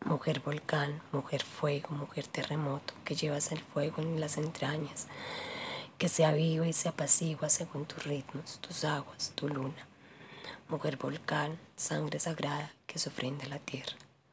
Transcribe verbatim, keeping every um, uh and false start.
Mujer volcán, mujer fuego, mujer terremoto, que llevas el fuego en las entrañas, que se aviva y se apacigua según tus ritmos, tus aguas, tu luna. Mujer volcán, sangre sagrada que se ofrenda a la tierra.